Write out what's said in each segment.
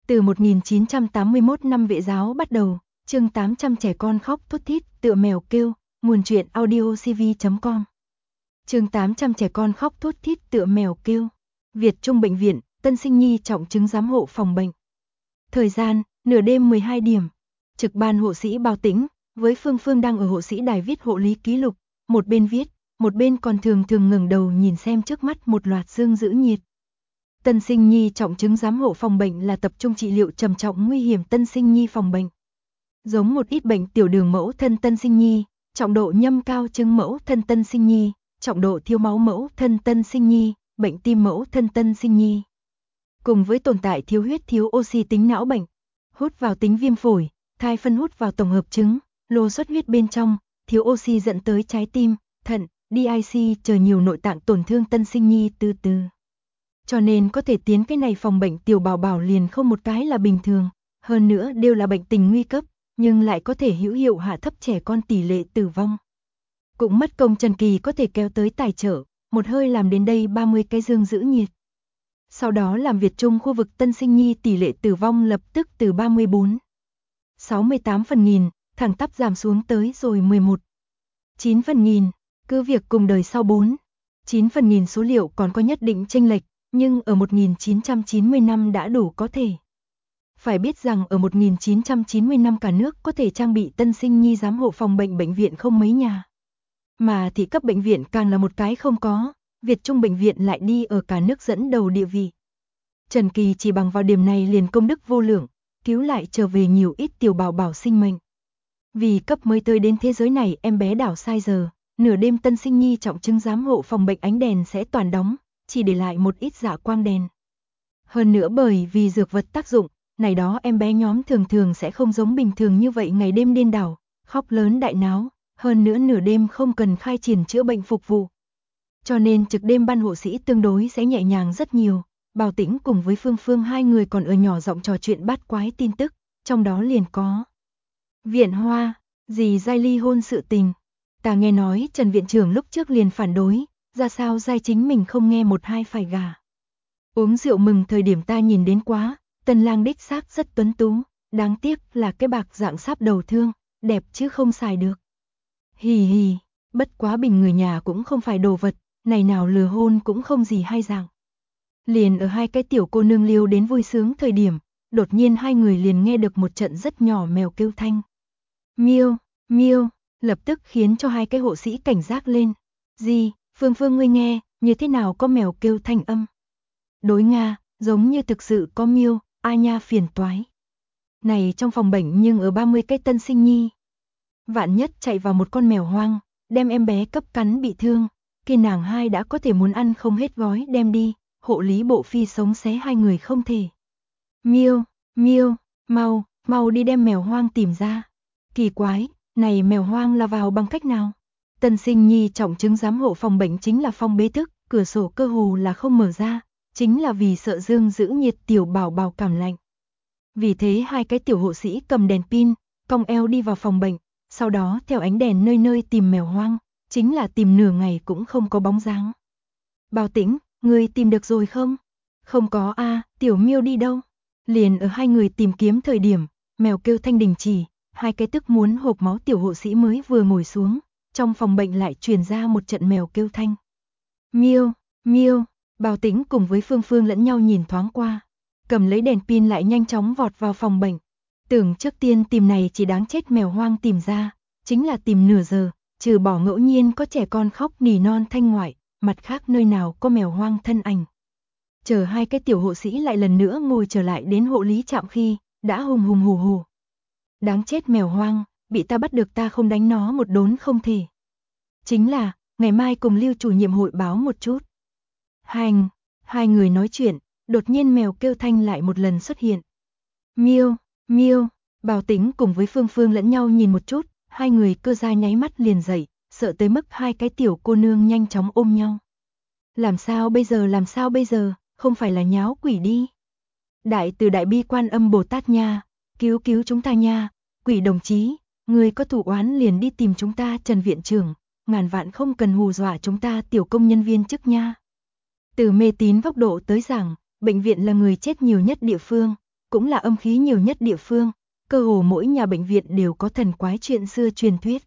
Từ 1981 năm Vệ giáo bắt đầu, chương 800 trẻ con khóc thút thít tựa mèo kêu, nguồn truyện audiocv.com. Chương 800 trẻ con khóc thút thít tựa mèo kêu. Việt Trung Bệnh viện, Tân Sinh Nhi trọng chứng giám hộ phòng bệnh. Thời gian, nửa đêm 12 điểm. Trực ban hộ sĩ Bao Tĩnh, với Phương đang ở hộ sĩ đài viết hộ lý ký lục, một bên viết, một bên còn thường ngẩng đầu nhìn xem trước mắt một loạt dương giữ nhiệt. Tân Sinh Nhi trọng chứng giám hộ phòng bệnh là tập trung trị liệu trầm trọng nguy hiểm Tân Sinh Nhi phòng bệnh. Giống một ít bệnh tiểu đường mẫu thân Tân Sinh Nhi, trọng độ nhâm cao chứng mẫu thân Tân Sinh Nhi, trọng độ thiếu máu mẫu thân Tân Sinh Nhi, bệnh tim mẫu thân Tân Sinh Nhi. Cùng với tồn tại thiếu huyết thiếu oxy tính não bệnh, hút vào tính viêm phổi, thai phân hút vào tổng hợp trứng, lô xuất huyết bên trong, thiếu oxy dẫn tới trái tim, thận, DIC chờ nhiều nội tạng tổn thương Tân Sinh Nhi từ từ. Cho nên có thể tiến cái này phòng bệnh tiểu bảo bảo liền không một cái là bình thường, hơn nữa đều là bệnh tình nguy cấp, nhưng lại có thể hữu hiệu hạ thấp trẻ con tỷ lệ tử vong. Cũng mất công Trần Kỳ có thể kéo tới tài trợ, một hơi làm đến đây 30 cái dương giữ nhiệt. Sau đó làm Việt Trung khu vực Tân Sinh Nhi tỷ lệ tử vong lập tức từ 68 phần nghìn, thẳng tắp giảm xuống tới rồi 9 phần nghìn, cứ việc cùng đời sau 9 phần nghìn số liệu còn có nhất định chênh lệch, nhưng ở 1990 năm đã đủ có thể. Phải biết rằng ở 1990 năm cả nước có thể trang bị Tân Sinh Nhi giám hộ phòng bệnh bệnh viện không mấy nhà. Mà thị cấp bệnh viện càng là một cái không có, Việt Trung bệnh viện lại đi ở cả nước dẫn đầu địa vị. Trần Kỳ chỉ bằng vào điểm này liền công đức vô lượng, cứu lại trở về nhiều ít tiểu bảo bảo sinh mệnh. Vì cấp mới tới đến thế giới này em bé đảo sai giờ, nửa đêm Tân Sinh Nhi trọng chứng giám hộ phòng bệnh ánh đèn sẽ toàn đóng, chỉ để lại một ít dạ quang đèn. Hơn nữa bởi vì dược vật tác dụng, này đó em bé nhóm thường sẽ không giống bình thường như vậy ngày đêm điên đảo, khóc lớn đại náo, hơn nữa nửa đêm không cần khai triển chữa bệnh phục vụ. Cho nên trực đêm ban hộ sĩ tương đối sẽ nhẹ nhàng rất nhiều, Bao Tĩnh cùng với Phương hai người còn ở nhỏ giọng trò chuyện bát quái tin tức, trong đó liền có Viện Hoa, dì Giai ly hôn sự tình. Ta nghe nói Trần viện trưởng lúc trước liền phản đối, ra sao Giai chính mình không nghe một hai phải gả. Uống rượu mừng thời điểm ta nhìn đến quá, tân lang đích xác rất tuấn tú, đáng tiếc là cái bạc dạng sáp đầu thương, đẹp chứ không xài được. Hì hì, bất quá bình người nhà cũng không phải đồ vật, này nào lừa hôn cũng không gì hay dạng. Liền ở hai cái tiểu cô nương liêu đến vui sướng thời điểm, đột nhiên hai người liền nghe được một trận rất nhỏ mèo kêu thanh. Miêu, miêu, lập tức khiến cho hai cái hộ sĩ cảnh giác lên. Gì, Phương ngươi nghe, như thế nào có mèo kêu thanh âm? Đối Nga, giống như thực sự có miêu, ai nha phiền toái. Này trong phòng bệnh nhưng ở 30 cái Tân Sinh Nhi. Vạn nhất chạy vào một con mèo hoang, đem em bé cấp cắn bị thương, kia nàng hai đã có thể muốn ăn không hết gói đem đi, hộ lý bộ phi sống xé hai người không thể. Miêu, miêu, mau đi đem mèo hoang tìm ra. Kỳ quái, này mèo hoang là vào bằng cách nào? Tân Sinh Nhi trọng chứng giám hộ phòng bệnh chính là phòng bế thức, cửa sổ cơ hồ là không mở ra, chính là vì sợ dương giữ nhiệt tiểu bảo bảo cảm lạnh. Vì thế hai cái tiểu hộ sĩ cầm đèn pin, cong eo đi vào phòng bệnh, sau đó theo ánh đèn nơi tìm mèo hoang, chính là tìm nửa ngày cũng không có bóng dáng. Bao Tĩnh, ngươi tìm được rồi không? Không có a, tiểu miêu đi đâu? Liền ở hai người tìm kiếm thời điểm, mèo kêu thanh đình chỉ, hai cái tức muốn hộc máu tiểu hộ sĩ mới vừa ngồi xuống, trong phòng bệnh lại truyền ra một trận mèo kêu thanh. Miêu, miêu, Bao Tĩnh cùng với Phương lẫn nhau nhìn thoáng qua, cầm lấy đèn pin lại nhanh chóng vọt vào phòng bệnh. Tưởng trước tiên tìm này chỉ đáng chết mèo hoang tìm ra, chính là tìm nửa giờ, trừ bỏ ngẫu nhiên có trẻ con khóc nỉ non thanh ngoại, mặt khác nơi nào có mèo hoang thân ảnh. Chờ hai cái tiểu hộ sĩ lại lần nữa ngồi trở lại đến hộ lý trạm khi, đã hùng hù. Đáng chết mèo hoang, bị ta bắt được ta không đánh nó một đốn không thể. Chính là, ngày mai cùng Lưu chủ nhiệm hội báo một chút. Hai người nói chuyện, đột nhiên mèo kêu thanh lại một lần xuất hiện. Miêu, miêu, Bao Tĩnh cùng với Phương lẫn nhau nhìn một chút, hai người cơ ra nháy mắt liền dậy, sợ tới mức hai cái tiểu cô nương nhanh chóng ôm nhau. Làm sao bây giờ, không phải là nháo quỷ đi. Đại từ đại bi Quan Âm Bồ Tát nha, cứu chúng ta nha, quỷ đồng chí, người có thủ oán liền đi tìm chúng ta Trần viện trưởng, ngàn vạn không cần hù dọa chúng ta tiểu công nhân viên chức nha. Từ mê tín góc độ tới rằng, bệnh viện là người chết nhiều nhất địa phương, cũng là âm khí nhiều nhất địa phương, cơ hồ mỗi nhà bệnh viện đều có thần quái chuyện xưa truyền thuyết.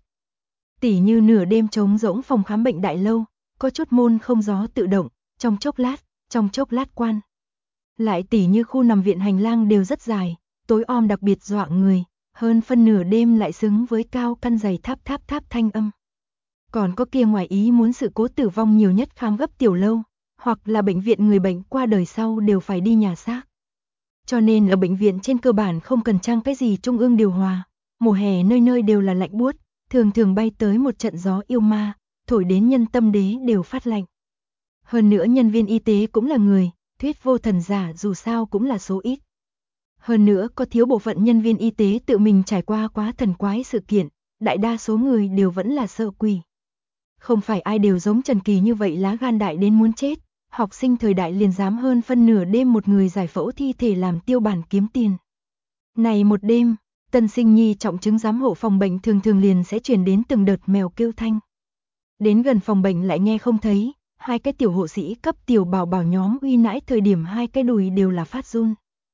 Tỉ như nửa đêm trống rỗng phòng khám bệnh đại lâu, có chút môn không gió tự động, trong chốc lát quan. Lại tỉ như khu nằm viện hành lang đều rất dài, tối om đặc biệt dọa người, hơn phân nửa đêm lại xứng với cao căn giày tháp thanh âm. Còn có kia ngoài ý muốn sự cố tử vong nhiều nhất khám gấp tiểu lâu, hoặc là bệnh viện người bệnh qua đời sau đều phải đi nhà xác. Cho nên ở bệnh viện trên cơ bản không cần trang cái gì trung ương điều hòa, mùa hè nơi nơi đều là lạnh buốt, thường bay tới một trận gió yêu ma, thổi đến nhân tâm đế đều phát lạnh. Hơn nữa nhân viên y tế cũng là người, thuyết vô thần giả dù sao cũng là số ít. Hơn nữa có thiếu bộ phận nhân viên y tế tự mình trải qua quá thần quái sự kiện, đại đa số người đều vẫn là sợ quỷ. Không phải ai đều giống Trần Kỳ như vậy lá gan đại đến muốn chết, học sinh thời đại liền dám hơn phân nửa đêm một người giải phẫu thi thể làm tiêu bản kiếm tiền. Này một đêm, tân sinh nhi trọng chứng giám hộ phòng bệnh thường liền sẽ truyền đến từng đợt mèo kêu thanh. Đến gần phòng bệnh lại nghe không thấy, hai cái tiểu hộ sĩ cấp tiểu bảo bảo nhóm uy nãi thời điểm hai cái đùi đều là phát run.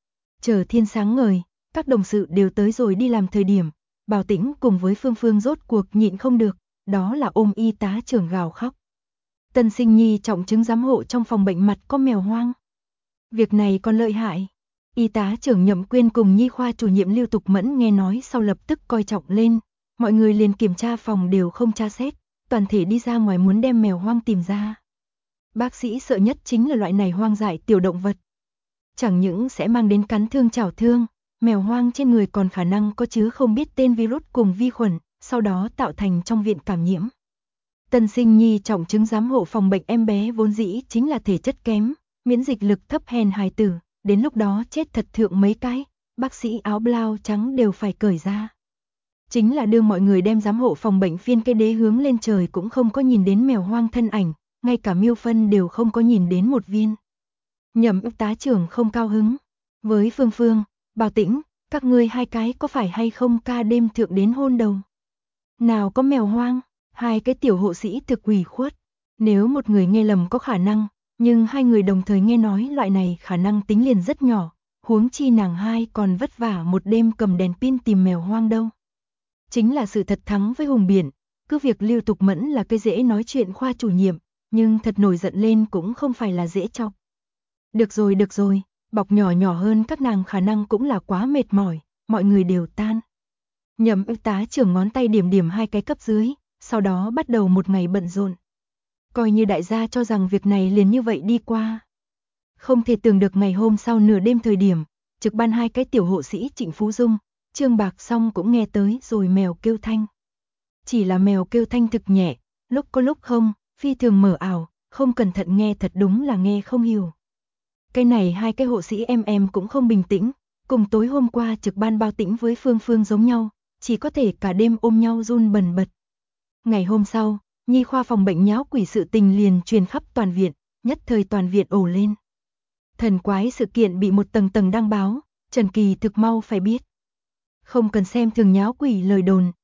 Chờ thiên sáng ngời, các đồng sự đều tới rồi đi làm thời điểm, Bảo Tĩnh cùng với Phương rốt cuộc nhịn không được, đó là ôm y tá trưởng gào khóc. Tân sinh nhi trọng chứng giám hộ trong phòng bệnh mặt có mèo hoang. Việc này còn lợi hại. Y tá trưởng Nhậm Quyên cùng nhi khoa chủ nhiệm Lưu Tục Mẫn nghe nói sau lập tức coi trọng lên, mọi người liền kiểm tra phòng đều không tra xét, toàn thể đi ra ngoài muốn đem mèo hoang tìm ra. Bác sĩ sợ nhất chính là loại này hoang dại tiểu động vật. Chẳng những sẽ mang đến cắn thương chảo thương, mèo hoang trên người còn khả năng có chứa không biết tên virus cùng vi khuẩn, sau đó tạo thành trong viện cảm nhiễm. Tân sinh nhi trọng chứng giám hộ phòng bệnh em bé vốn dĩ chính là thể chất kém, miễn dịch lực thấp hèn hài tử, đến lúc đó chết thật thượng mấy cái, bác sĩ áo blau trắng đều phải cởi ra. Chính là đưa mọi người đem giám hộ phòng bệnh phiên cây đế hướng lên trời cũng không có nhìn đến mèo hoang thân ảnh, ngay cả miêu phân đều không có nhìn đến một viên. Nhậm tá trưởng không cao hứng. Với Phương, Bảo Tĩnh, các ngươi hai cái có phải hay không ca đêm thượng đến hôn đầu? Nào có mèo hoang, hai cái tiểu hộ sĩ thực ủy khuất. Nếu một người nghe lầm có khả năng, nhưng hai người đồng thời nghe nói loại này khả năng tính liền rất nhỏ, huống chi nàng hai còn vất vả một đêm cầm đèn pin tìm mèo hoang đâu. Chính là sự thật thắng với hùng biển, cứ việc Lưu Tục Mẫn là cái dễ nói chuyện khoa chủ nhiệm, nhưng thật nổi giận lên cũng không phải là dễ chọc. Được rồi, bọc nhỏ hơn các nàng khả năng cũng là quá mệt mỏi, mọi người đều tan. Nhậm tá trưởng ngón tay điểm hai cái cấp dưới, sau đó bắt đầu một ngày bận rộn. Coi như đại gia cho rằng việc này liền như vậy đi qua. Không thể tưởng được ngày hôm sau nửa đêm thời điểm, trực ban hai cái tiểu hộ sĩ Trịnh Phú Dung, Trương Bạc Song cũng nghe tới rồi mèo kêu thanh. Chỉ là mèo kêu thanh thực nhẹ, lúc có lúc không, phi thường mở ảo, không cẩn thận nghe thật đúng là nghe không hiểu. Cái này hai cái hộ sĩ em cũng không bình tĩnh, cùng tối hôm qua trực ban Bao Tĩnh với Phương giống nhau, chỉ có thể cả đêm ôm nhau run bần bật. Ngày hôm sau, nhi khoa phòng bệnh nháo quỷ sự tình liền truyền khắp toàn viện, nhất thời toàn viện ồ lên. Thần quái sự kiện bị một tầng đăng báo, Trần Kỳ thực mau phải biết. Không cần xem thường nháo quỷ lời đồn,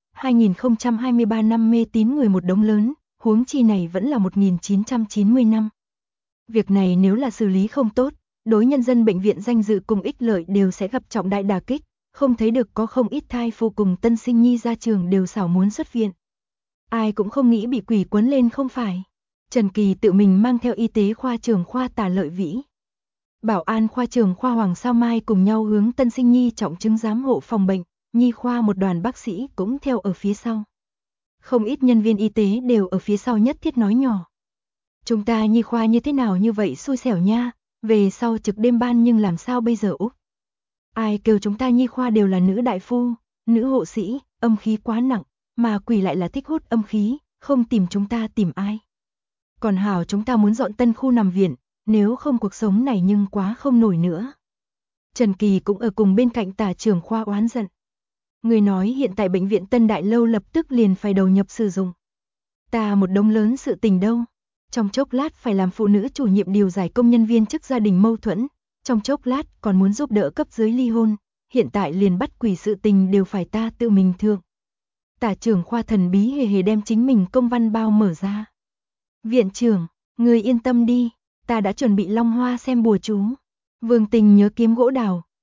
2023 năm mê tín người một đống lớn, huống chi này vẫn là 1990 năm. Việc này nếu là xử lý không tốt, đối nhân dân bệnh viện danh dự cùng ích lợi đều sẽ gặp trọng đại đả kích, không thấy được có không ít thai phụ cùng tân sinh nhi ra trường đều xảo muốn xuất viện. Ai cũng không nghĩ bị quỷ quấn lên không phải. Trần Kỳ tự mình mang theo y tế khoa trưởng khoa Tả Lợi Vĩ, bảo an khoa trưởng khoa Hoàng Sao Mai cùng nhau hướng tân sinh nhi trọng chứng giám hộ phòng bệnh, nhi khoa một đoàn bác sĩ cũng theo ở phía sau. Không ít nhân viên y tế đều ở phía sau nhất thiết nói nhỏ. Chúng ta nhi khoa như thế nào như vậy xui xẻo nha, về sau trực đêm ban nhưng làm sao bây giờ Úc? Ai kêu chúng ta nhi khoa đều là nữ đại phu, nữ hộ sĩ, âm khí quá nặng, mà quỷ lại là thích hút âm khí, không tìm chúng ta tìm ai. Còn hảo chúng ta muốn dọn tân khu nằm viện, nếu không cuộc sống này nhưng quá không nổi nữa. Trần Kỳ cũng ở cùng bên cạnh Tả trưởng khoa oán giận. Người nói hiện tại bệnh viện Tân Đại Lâu lập tức liền phải đầu nhập sử dụng. Ta một đống lớn sự tình đâu. Trong chốc lát phải làm phụ nữ chủ nhiệm điều giải công nhân viên chức gia đình mâu thuẫn, trong chốc lát còn muốn giúp đỡ cấp dưới ly hôn, hiện tại liền bắt quỷ sự tình đều phải ta tự mình thượng. Tả trưởng khoa thần bí hề đem chính mình công văn bao mở ra. Viện trưởng, người yên tâm đi, ta đã chuẩn bị long hoa xem bùa chú. Vương Tình nhớ kiếm gỗ đào,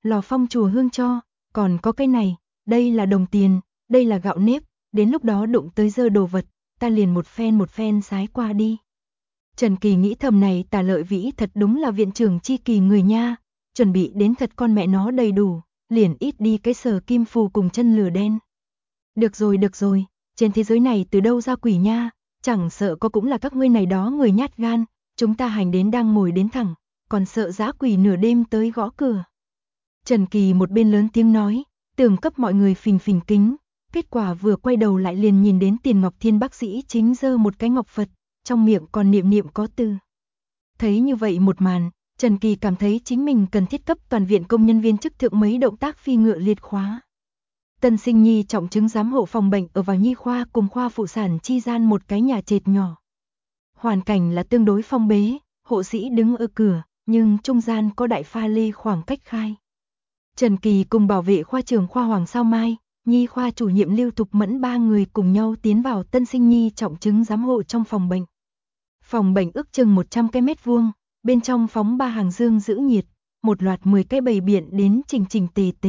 lò phong chùa hương cho, còn có cái này, đây là đồng tiền, đây là gạo nếp, đến lúc đó đụng tới dơ đồ vật, ta liền một phen sái qua đi. Trần Kỳ nghĩ thầm này Tả Lợi Vĩ thật đúng là viện trưởng chi kỳ người nha, chuẩn bị đến thật con mẹ nó đầy đủ, liền ít đi cái sờ kim phù cùng chân lửa đen. Được rồi, trên thế giới này từ đâu ra quỷ nha, chẳng sợ có cũng là các ngươi này đó người nhát gan, chúng ta hành đến đang ngồi đến thẳng, còn sợ dã quỷ nửa đêm tới gõ cửa. Trần Kỳ một bên lớn tiếng nói, tưởng cấp mọi người phình phình kính, kết quả vừa quay đầu lại liền nhìn đến Tiền Ngọc Thiên bác sĩ chính giơ một cái ngọc Phật, trong miệng còn niệm niệm có từ. Thấy như vậy một màn, Trần Kỳ cảm thấy chính mình cần thiết cấp toàn viện công nhân viên chức thượng mấy động tác phi ngựa liệt khóa. Tân sinh nhi trọng chứng giám hộ phòng bệnh ở vào nhi khoa cùng khoa phụ sản chi gian một cái nhà trệt nhỏ. Hoàn cảnh là tương đối phong bế, hộ sĩ đứng ở cửa, nhưng trung gian có đại pha lê khoảng cách khai. Trần Kỳ cùng bảo vệ khoa trưởng khoa Hoàng Sao Mai, nhi khoa chủ nhiệm Lưu Thục Mẫn ba người cùng nhau tiến vào tân sinh nhi trọng chứng giám hộ trong phòng bệnh. Phòng bệnh ước chừng 100 cái mét vuông, bên trong phóng 3 hàng dương giữ nhiệt, một loạt 10 cái bày biện đến chỉnh chỉnh tề tề.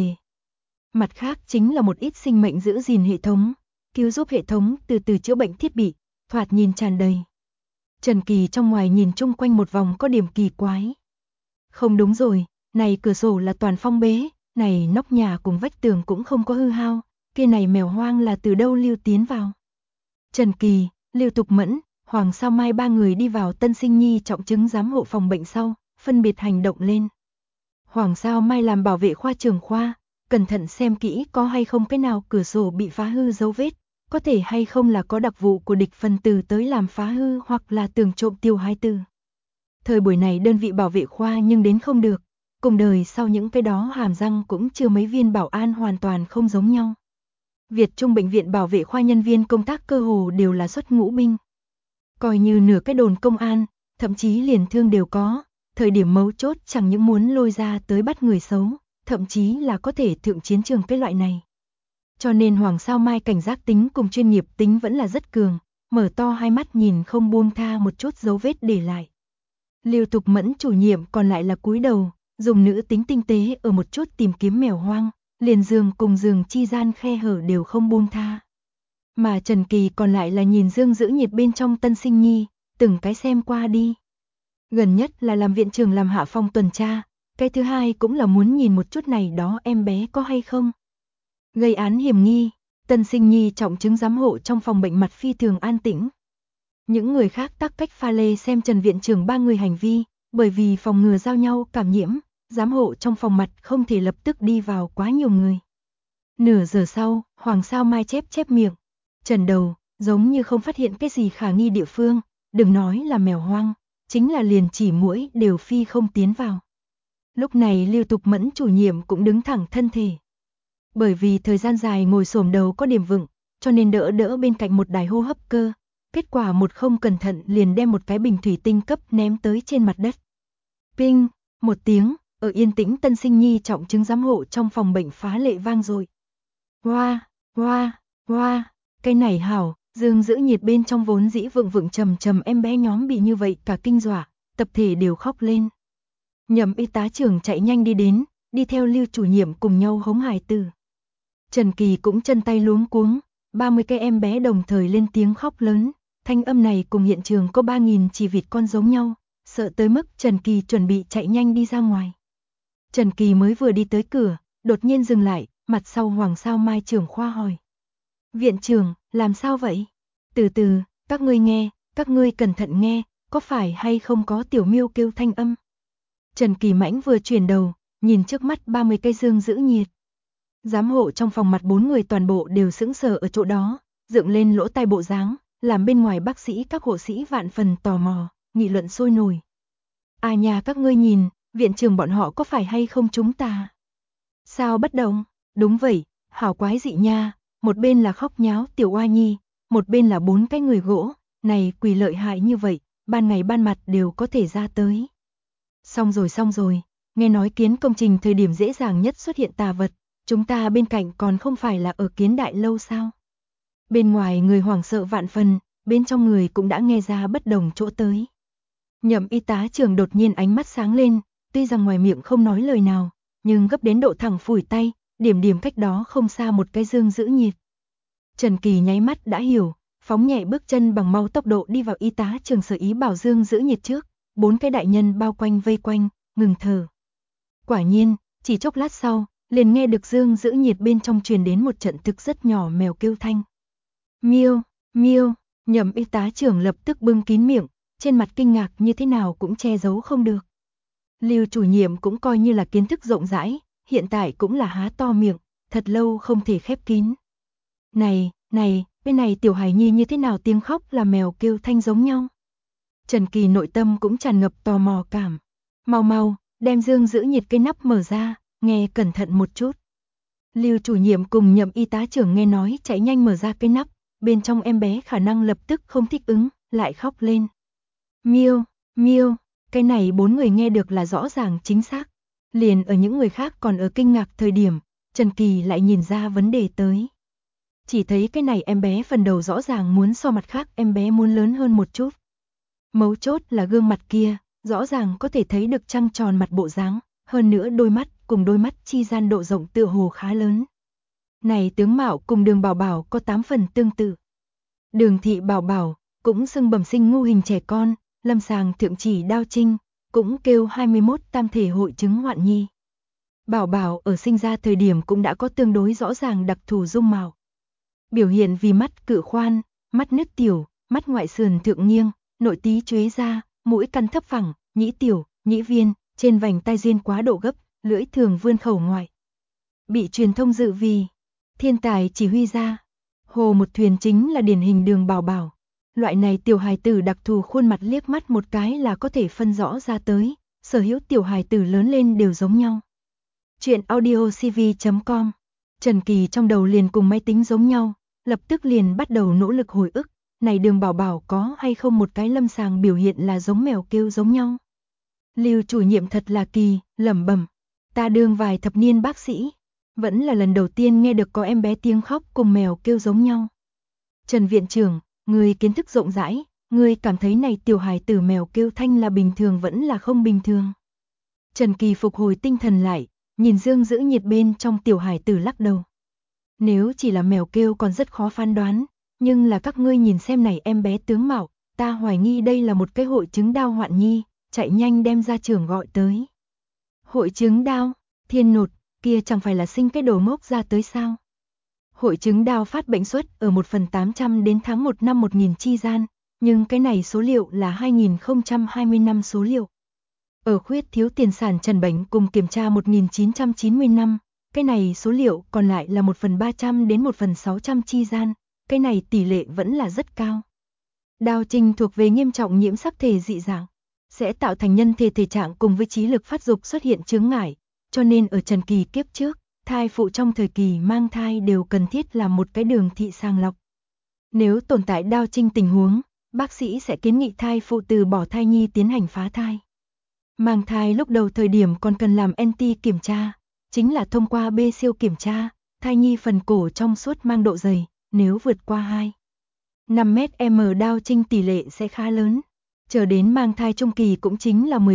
Mặt khác chính là một ít sinh mệnh giữ gìn hệ thống, cứu giúp hệ thống từ từ chữa bệnh thiết bị, thoạt nhìn tràn đầy. Trần Kỳ trong ngoài nhìn chung quanh một vòng có điểm kỳ quái. Không đúng rồi, này cửa sổ là toàn phong bế, này nóc nhà cùng vách tường cũng không có hư hao, kia này mèo hoang là từ đâu lưu tiến vào. Trần Kỳ, Lưu Tục Mẫn, Hoàng Sao Mai ba người đi vào tân sinh nhi trọng chứng giám hộ phòng bệnh sau, phân biệt hành động lên. Hoàng Sao Mai làm bảo vệ khoa trưởng khoa, cẩn thận xem kỹ có hay không cái nào cửa sổ bị phá hư dấu vết, có thể hay không là có đặc vụ của địch phần tử tới làm phá hư hoặc là tưởng trộm tiêu 24. Thời buổi này đơn vị bảo vệ khoa nhưng đến không được, cùng đời sau những cái đó hàm răng cũng chưa mấy viên bảo an hoàn toàn không giống nhau. Việt Trung bệnh viện bảo vệ khoa nhân viên công tác cơ hồ đều là xuất ngũ binh. Coi như nửa cái đồn công an, thậm chí liền thương đều có, thời điểm mấu chốt chẳng những muốn lôi ra tới bắt người xấu, thậm chí là có thể thượng chiến trường cái loại này. Cho nên Hoàng Sao Mai cảnh giác tính cùng chuyên nghiệp tính vẫn là rất cường, mở to hai mắt nhìn không buông tha một chút dấu vết để lại. Lưu Tục Mẫn chủ nhiệm còn lại là cúi đầu, dùng nữ tính tinh tế ở một chút tìm kiếm mèo hoang, liền giường cùng giường chi gian khe hở đều không buông tha. Mà Trần Kỳ còn lại là nhìn dương giữ nhiệt bên trong tân sinh nhi, từng cái xem qua đi. Gần nhất là làm viện trưởng làm hạ phong tuần tra, cái thứ hai cũng là muốn nhìn một chút này đó em bé có hay không. Gây án hiểm nghi, tân sinh nhi trọng chứng giám hộ trong phòng bệnh mặt phi thường an tĩnh. Những người khác tắc cách pha lê xem Trần viện trưởng ba người hành vi, bởi vì phòng ngừa giao nhau cảm nhiễm, giám hộ trong phòng mặt không thể lập tức đi vào quá nhiều người. Nửa giờ sau, Hoàng Sao Mai chép miệng, trần đầu, giống như không phát hiện cái gì khả nghi địa phương, đừng nói là mèo hoang, chính là liền chỉ muỗi đều phi không tiến vào. Lúc này Lưu Tục Mẫn chủ nhiệm cũng đứng thẳng thân thể. Bởi vì thời gian dài ngồi xổm đầu có điểm vững, cho nên đỡ bên cạnh một đài hô hấp cơ, kết quả một không cẩn thận liền đem một cái bình thủy tinh cấp ném tới trên mặt đất. Ping, một tiếng, ở yên tĩnh tân sinh nhi trọng chứng giám hộ trong phòng bệnh phá lệ vang rồi. Hoa, cái này hảo, dương giữ nhiệt bên trong vốn dĩ vững trầm em bé nhóm bị như vậy cả kinh dọa, tập thể đều khóc lên. Nhậm y tá trưởng chạy nhanh đi đến, đi theo Lưu chủ nhiệm cùng nhau hống hài tử. Trần Kỳ cũng chân tay luống cuống, 30 cái em bé đồng thời lên tiếng khóc lớn, thanh âm này cùng hiện trường có 3.000 chỉ vịt con giống nhau, sợ tới mức Trần Kỳ chuẩn bị chạy nhanh đi ra ngoài. Trần Kỳ mới vừa đi tới cửa, đột nhiên dừng lại, mặt sau Hoàng Sao Mai trưởng khoa hỏi. Viện trưởng, làm sao vậy? Từ từ, các ngươi nghe, các ngươi cẩn thận nghe, có phải hay không có tiểu miêu kêu thanh âm? Trần Kỳ Mãnh vừa chuyển đầu, nhìn trước mắt 30 cây dương giữ nhiệt. Giám hộ trong phòng mặt 4 người toàn bộ đều sững sờ ở chỗ đó, dựng lên lỗ tai bộ dáng, làm bên ngoài bác sĩ các hộ sĩ vạn phần tò mò, nghị luận sôi nổi. À nhà các ngươi nhìn, viện trưởng bọn họ có phải hay không chúng ta? Sao bất động? Đúng vậy, hảo quái dị nha, một bên là khóc nháo tiểu oa nhi, một bên là 4 cái người gỗ, này quỷ lợi hại như vậy, ban ngày ban mặt đều có thể ra tới. Xong rồi, nghe nói kiến công trình thời điểm dễ dàng nhất xuất hiện tà vật, chúng ta bên cạnh còn không phải là ở kiến đại lâu sao? Bên ngoài người hoảng sợ vạn phần, bên trong người cũng đã nghe ra bất đồng chỗ tới. Nhậm y tá trưởng đột nhiên ánh mắt sáng lên, tuy rằng ngoài miệng không nói lời nào, nhưng gấp đến độ thẳng phủi tay, điểm điểm cách đó không xa một cái dương giữ nhiệt. Trần Kỳ nháy mắt đã hiểu, phóng nhẹ bước chân bằng mau tốc độ đi vào y tá trường Sở Ý bảo dương giữ nhiệt trước, 4 cái đại nhân bao quanh vây quanh, ngừng thở. Quả nhiên, chỉ chốc lát sau, liền nghe được dương giữ nhiệt bên trong truyền đến một trận thực rất nhỏ mèo kêu thanh. Miêu, miêu, Nhậm y tá trưởng lập tức bưng kín miệng, trên mặt kinh ngạc như thế nào cũng che giấu không được. Lưu chủ nhiệm cũng coi như là kiến thức rộng rãi, hiện tại cũng là há to miệng, thật lâu không thể khép kín. Này, bên này tiểu hài nhi như thế nào tiếng khóc là mèo kêu thanh giống nhau. Trần Kỳ nội tâm cũng tràn ngập tò mò cảm. Mau, đem dương giữ nhiệt cái nắp mở ra, nghe cẩn thận một chút. Lưu chủ nhiệm cùng Nhậm y tá trưởng nghe nói chạy nhanh mở ra cái nắp, bên trong em bé khả năng lập tức không thích ứng, lại khóc lên. Miêu, cái này 4 người nghe được là rõ ràng chính xác. Liền ở những người khác còn ở kinh ngạc thời điểm, Trần Kỳ lại nhìn ra vấn đề tới. Chỉ thấy cái này em bé phần đầu rõ ràng muốn so mặt khác em bé muốn lớn hơn một chút. Mấu chốt là gương mặt kia, rõ ràng có thể thấy được trăng tròn mặt bộ dáng, hơn nữa đôi mắt cùng đôi mắt chi gian độ rộng tựa hồ khá lớn. Này tướng mạo cùng Đường Bảo Bảo có 8 phần tương tự. Đường Thị Bảo Bảo cũng xưng bẩm sinh ngu hình trẻ con, lâm sàng thượng chỉ Đao Trinh, cũng kêu 21 tam thể hội chứng hoạn nhi. Bảo Bảo ở sinh ra thời điểm cũng đã có tương đối rõ ràng đặc thù dung mạo. Biểu hiện vì mắt cự khoan, mắt nứt tiểu, mắt ngoại sườn thượng nghiêng, nội tí chuế ra, mũi căn thấp phẳng, nhĩ tiểu, nhĩ viên, trên vành tai duyên quá độ gấp, lưỡi thường vươn khẩu ngoại. Bị truyền thông dự vì thiên tài chỉ huy ra. Hồ một thuyền chính là điển hình Đường Bảo Bảo. Loại này tiểu hài tử đặc thù khuôn mặt liếc mắt một cái là có thể phân rõ ra tới, sở hữu tiểu hài tử lớn lên đều giống nhau. Chuyện audiocv.com. Trần Kỳ trong đầu liền cùng máy tính giống nhau, lập tức liền bắt đầu nỗ lực hồi ức, này Đường Bảo Bảo có hay không một cái lâm sàng biểu hiện là giống mèo kêu giống nhau. Lưu chủ nhiệm thật là kỳ, lẩm bẩm, ta đương vài thập niên bác sĩ, vẫn là lần đầu tiên nghe được có em bé tiếng khóc cùng mèo kêu giống nhau. Trần viện trưởng, người kiến thức rộng rãi, người cảm thấy này tiểu hài tử mèo kêu thanh là bình thường vẫn là không bình thường. Trần Kỳ phục hồi tinh thần lại, nhìn dương giữ nhiệt bên trong tiểu hài tử lắc đầu. Nếu chỉ là mèo kêu còn rất khó phán đoán, nhưng là các ngươi nhìn xem này em bé tướng mạo, ta hoài nghi đây là một cái hội chứng đau hoạn nhi, chạy nhanh đem ra trưởng gọi tới. Hội chứng đau, thiên nột, kia chẳng phải là sinh cái đồ ngốc ra tới sao? Hội chứng đau phát bệnh suất ở 1/800 đến tháng 1 năm 1000 chi gian, nhưng cái này số liệu là 2020 năm số liệu. Ở khuyết thiếu tiền sản trần bệnh cùng kiểm tra 1990 năm, cái này số liệu còn lại là 1/300 đến 1/600 chi gian, cái này tỷ lệ vẫn là rất cao. Đao Trinh thuộc về nghiêm trọng nhiễm sắc thể dị dạng, sẽ tạo thành nhân thể thể trạng cùng với trí lực phát dục xuất hiện chướng ngại, cho nên ở Trần Kỳ kiếp trước, thai phụ trong thời kỳ mang thai đều cần thiết làm một cái đường thị sàng lọc. Nếu tồn tại Đao Trinh tình huống, bác sĩ sẽ kiến nghị thai phụ từ bỏ thai nhi tiến hành phá thai. Mang thai lúc đầu thời điểm còn cần làm NT kiểm tra, chính là thông qua B siêu kiểm tra, thai nhi phần cổ trong suốt mang độ dày, nếu vượt qua 5 m Đao Trinh tỷ lệ sẽ khá lớn. Chờ đến mang thai trung kỳ cũng chính là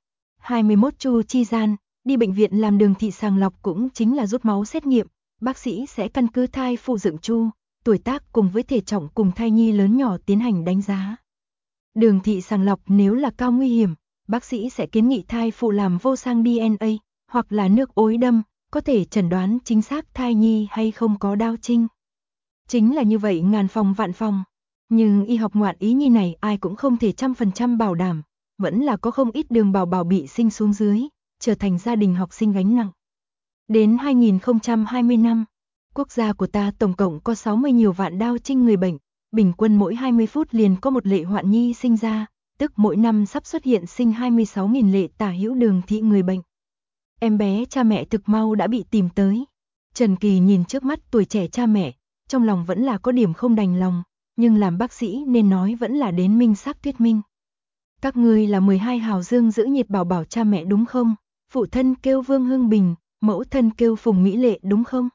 14-21 chu chi gian, đi bệnh viện làm đường thị sàng lọc cũng chính là rút máu xét nghiệm, bác sĩ sẽ căn cứ thai phụ dựng chu, tuổi tác cùng với thể trọng cùng thai nhi lớn nhỏ tiến hành đánh giá. Đường thị sàng lọc nếu là cao nguy hiểm, bác sĩ sẽ kiến nghị thai phụ làm vô sang DNA, hoặc là nước ối đâm, có thể chẩn đoán chính xác thai nhi hay không có Đao Trinh. Chính là như vậy ngàn phòng vạn phòng. Nhưng y học ngoạn ý nhi này ai cũng không thể 100% bảo đảm, vẫn là có không ít Đường Bảo Bảo bị sinh xuống dưới, trở thành gia đình học sinh gánh nặng. Đến 2020 năm, quốc gia của ta tổng cộng có 60 nhiều vạn Đao Trinh người bệnh, bình quân mỗi 20 phút liền có một lệ hoạn nhi sinh ra, tức mỗi năm sắp xuất hiện sinh 26.000 lệ tả hữu đường thị người bệnh. Em bé cha mẹ thực mau đã bị tìm tới. Trần Kỳ nhìn trước mắt tuổi trẻ cha mẹ, trong lòng vẫn là có điểm không đành lòng, nhưng làm bác sĩ nên nói vẫn là đến minh xác thuyết minh. Các ngươi là 12 hào dương giữ nhiệt Bảo Bảo cha mẹ đúng không? Phụ thân kêu Vương Hưng Bình, mẫu thân kêu Phùng Mỹ Lệ đúng không?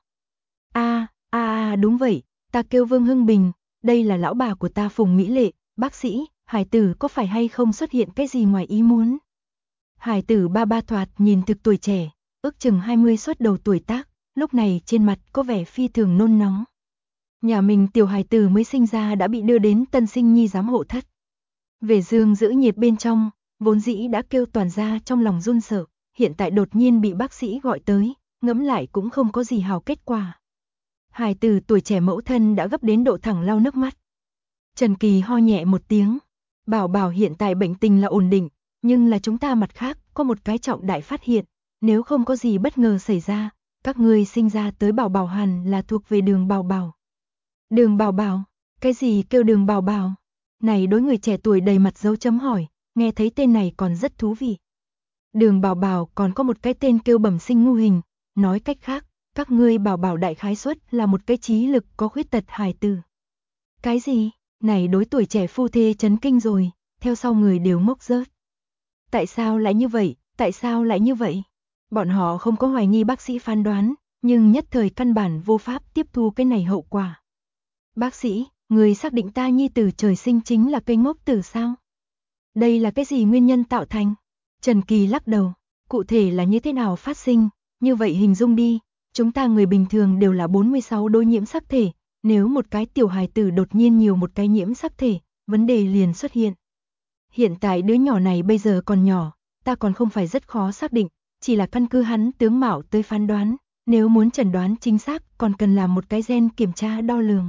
Đúng vậy, ta kêu Vương Hưng Bình, đây là lão bà của ta Phùng Mỹ Lệ, bác sĩ, hải tử có phải hay không xuất hiện cái gì ngoài ý muốn? Hải tử ba thoạt nhìn thực tuổi trẻ, ước chừng 20 xuất đầu tuổi tác, lúc này trên mặt có vẻ phi thường nôn nóng. Nhà mình tiểu hài tử mới sinh ra đã bị đưa đến tân sinh nhi giám hộ thất. Về dương giữ nhiệt bên trong, vốn dĩ đã kêu toàn ra trong lòng run sợ, hiện tại đột nhiên bị bác sĩ gọi tới, ngẫm lại cũng không có gì hào kết quả. Hài tử tuổi trẻ mẫu thân đã gấp đến độ thẳng lau nước mắt. Trần Kỳ ho nhẹ một tiếng, bảo bảo hiện tại bệnh tình là ổn định, nhưng là chúng ta mặt khác có một cái trọng đại phát hiện, nếu không có gì bất ngờ xảy ra, các ngươi sinh ra tới bảo bảo hẳn là thuộc về Đường Bảo Bảo. Đường Bảo Bảo, cái gì kêu Đường Bảo Bảo? Này đối người trẻ tuổi đầy mặt dấu chấm hỏi, nghe thấy tên này còn rất thú vị. Đường Bảo Bảo còn có một cái tên kêu bẩm sinh ngu hình, nói cách khác, các ngươi bảo bảo đại khái suất là một cái trí lực có khuyết tật hài tử. Cái gì? Này đối tuổi trẻ phu thê chấn kinh rồi, theo sau người đều ngốc rớt. Tại sao lại như vậy? Tại sao lại như vậy? Bọn họ không có hoài nghi bác sĩ phán đoán, nhưng nhất thời căn bản vô pháp tiếp thu cái này hậu quả. Bác sĩ, người xác định ta nhi tử trời sinh chính là cây ngốc tử sao? Đây là cái gì nguyên nhân tạo thành? Trần Kỳ lắc đầu, cụ thể là như thế nào phát sinh, như vậy hình dung đi, chúng ta người bình thường đều là 46 đôi nhiễm sắc thể, nếu một cái tiểu hài tử đột nhiên nhiều một cái nhiễm sắc thể, vấn đề liền xuất hiện. Hiện tại đứa nhỏ này bây giờ còn nhỏ, ta còn không phải rất khó xác định, chỉ là căn cứ hắn tướng mạo tới phán đoán, nếu muốn chẩn đoán chính xác còn cần làm một cái gen kiểm tra đo lường.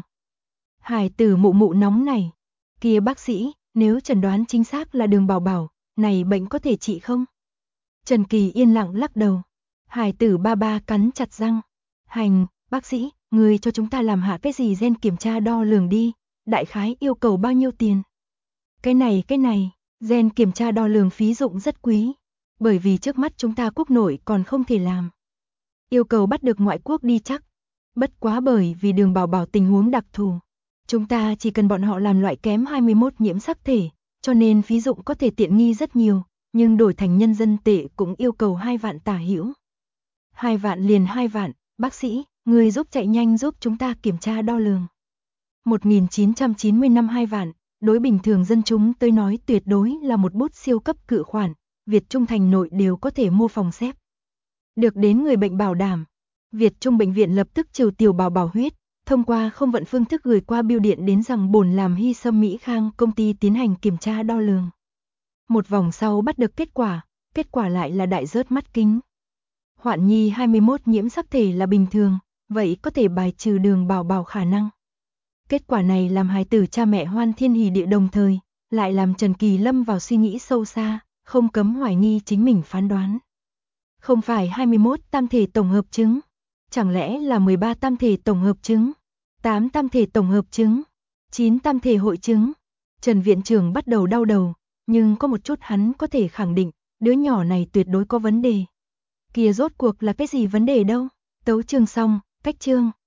Hài tử mụ mụ nóng này, kia bác sĩ, nếu chẩn đoán chính xác là Đường Bảo Bảo, này bệnh có thể trị không? Trần Kỳ yên lặng lắc đầu. Hài tử ba ba cắn chặt răng. Hành, bác sĩ, người cho chúng ta làm hạ cái gì gen kiểm tra đo lường đi, đại khái yêu cầu bao nhiêu tiền? Cái này, gen kiểm tra đo lường phí dụng rất quý, bởi vì trước mắt chúng ta quốc nội còn không thể làm. Yêu cầu bắt được ngoại quốc đi chắc, bất quá bởi vì Đường Bảo Bảo tình huống đặc thù. Chúng ta chỉ cần bọn họ làm loại kém 21 nhiễm sắc thể, cho nên phí dụng có thể tiện nghi rất nhiều, nhưng đổi thành nhân dân tệ cũng yêu cầu 2 vạn tả hữu. 2 vạn liền 2 vạn, bác sĩ, người giúp chạy nhanh giúp chúng ta kiểm tra đo lường. 1990 năm 2 vạn, đối bình thường dân chúng tới nói tuyệt đối là một bút siêu cấp cự khoản, Việt Trung thành nội đều có thể mua phòng xếp. Được đến người bệnh bảo đảm, Việt Trung bệnh viện lập tức trừ tiểu bảo bảo huyết, thông qua không vận phương thức gửi qua bưu điện đến rằng bổn làm Hy Sâm Mỹ Khang công ty tiến hành kiểm tra đo lường. Một vòng sau bắt được kết quả lại là đại rớt mắt kính. Hoạn nhi 21 nhiễm sắc thể là bình thường, vậy có thể bài trừ Đường Bảo Bảo khả năng. Kết quả này làm hài tử cha mẹ hoan thiên hỉ địa đồng thời, lại làm Trần Kỳ lâm vào suy nghĩ sâu xa, không cấm hoài nghi chính mình phán đoán. Không phải 21 tam thể tổng hợp chứng, chẳng lẽ là 13 tam thể tổng hợp chứng, 8 tam thể tổng hợp chứng, 9 tam thể hội chứng. Trần viện trưởng bắt đầu đau đầu, nhưng có một chút hắn có thể khẳng định, đứa nhỏ này tuyệt đối có vấn đề. Kia rốt cuộc là cái gì vấn đề đâu? Tấu chương xong, cách chương.